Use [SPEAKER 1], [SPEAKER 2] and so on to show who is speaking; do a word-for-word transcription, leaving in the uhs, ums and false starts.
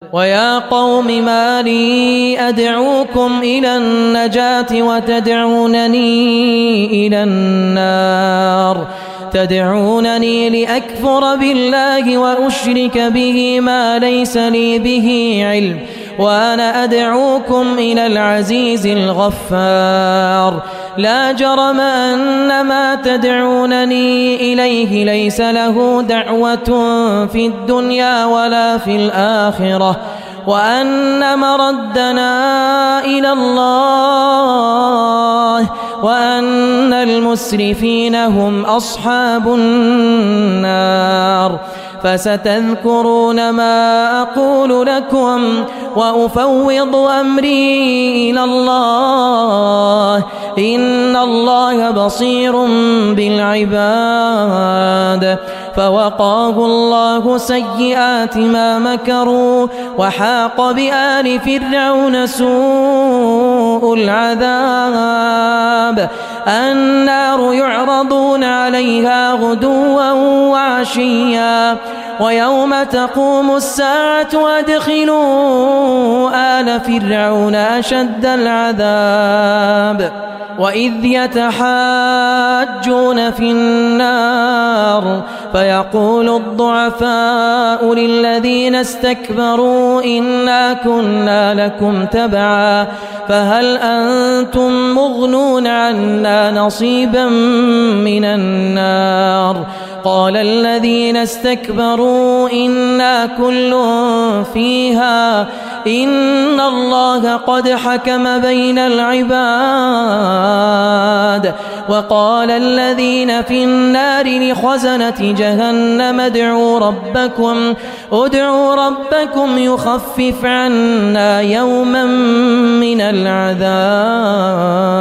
[SPEAKER 1] ويا قوم ما لي أدعوكم إلى النجاة وتدعونني إلى النار تدعونني لأكفر بالله وأشرك به ما ليس لي به علم وأنا أدعوكم إلى العزيز الغفار لا جرم أن ما تدعونني إليه ليس له دعوة في الدنيا ولا في الآخرة وأن مردنا إلى الله وأن المسرفين هم أصحاب النار فستذكرون ما أقول لكم وأفوض أمري إلى الله إن الله بصير بالعباد فوقاه الله سيئات ما مكروا وحاق بآل فرعون سوء العذاب النار يعرضون عليها غدوا وعشيا ويوم تقوم الساعة أدخلوا آل فرعون أشد العذاب وإذ يتحاجون في النار فيقول الضعفاء للذين استكبروا إنا كنا لكم تبعا فهل أنتم مغنون عنا نصيبا من النار قال الذين استكبروا إنا كل فيها إن الله قد حكم بين العباد وقال الذين في النار لخزنة جهنم ادعوا ربكم ادعوا ربكم يخفف عنا يوما من العذاب